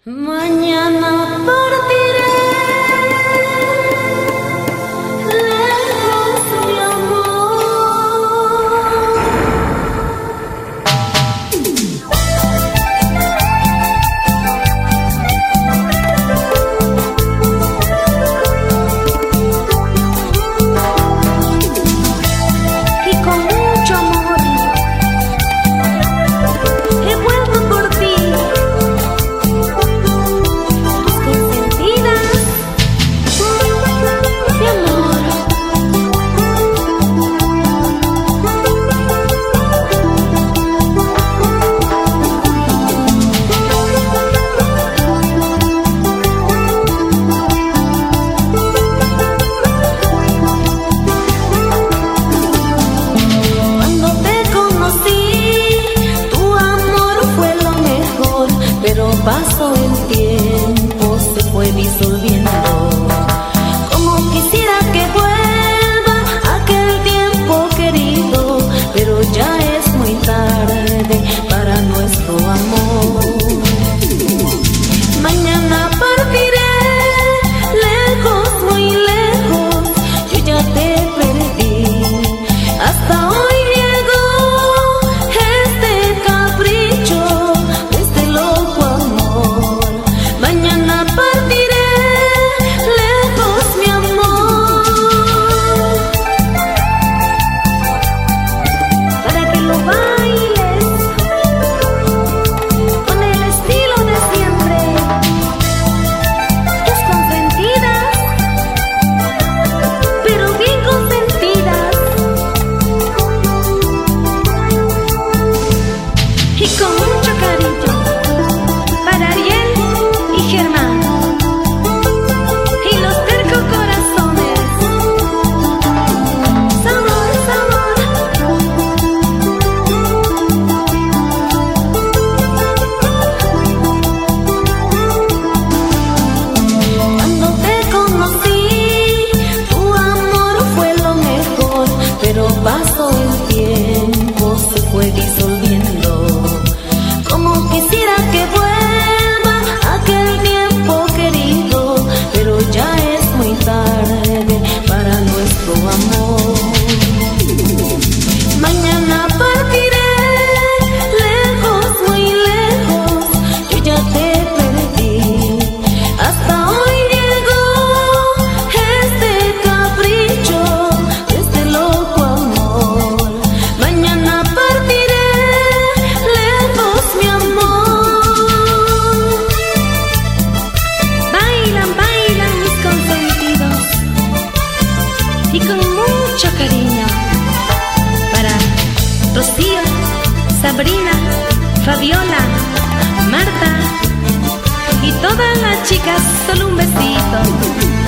Mañana partiré lejos, mi amor. Y con mucho amor he vuelto por ti. Pero pasó el tiempo, se fue disolviendo. Como quisiera que vuelva aquel tiempo querido, pero ya es muy tarde para nuestro amor. Mañana partiré lejos, muy lejos, yo ya te perdí. Hasta hoy llegó este capricho. Mañana partiré lejos, mi amor, para que lo bailes con el estilo de siempre. Tus consentidas, pero bien consentidas, y con mucho cariño para Ariel y Germán, y los tercos corazones. Sabor, sabor. Cuando te conocí, tu amor fue lo mejor, pero pasó el tiempo, se fue disolviendo. Como quisiera que vuelva aquel tiempo querido, pero ya es muy tarde para nuestro amor. Mañana partiré lejos, muy lejos, yo ya te perdí. Hasta hoy llegó este capricho, este loco amor. Mañana partiré lejos, mi amor. Bailan, bailan mis consentidos, y con mucho cariño para Rocío, Sabrina, Fabiola, Marta y todas las chicas. Solo un besito.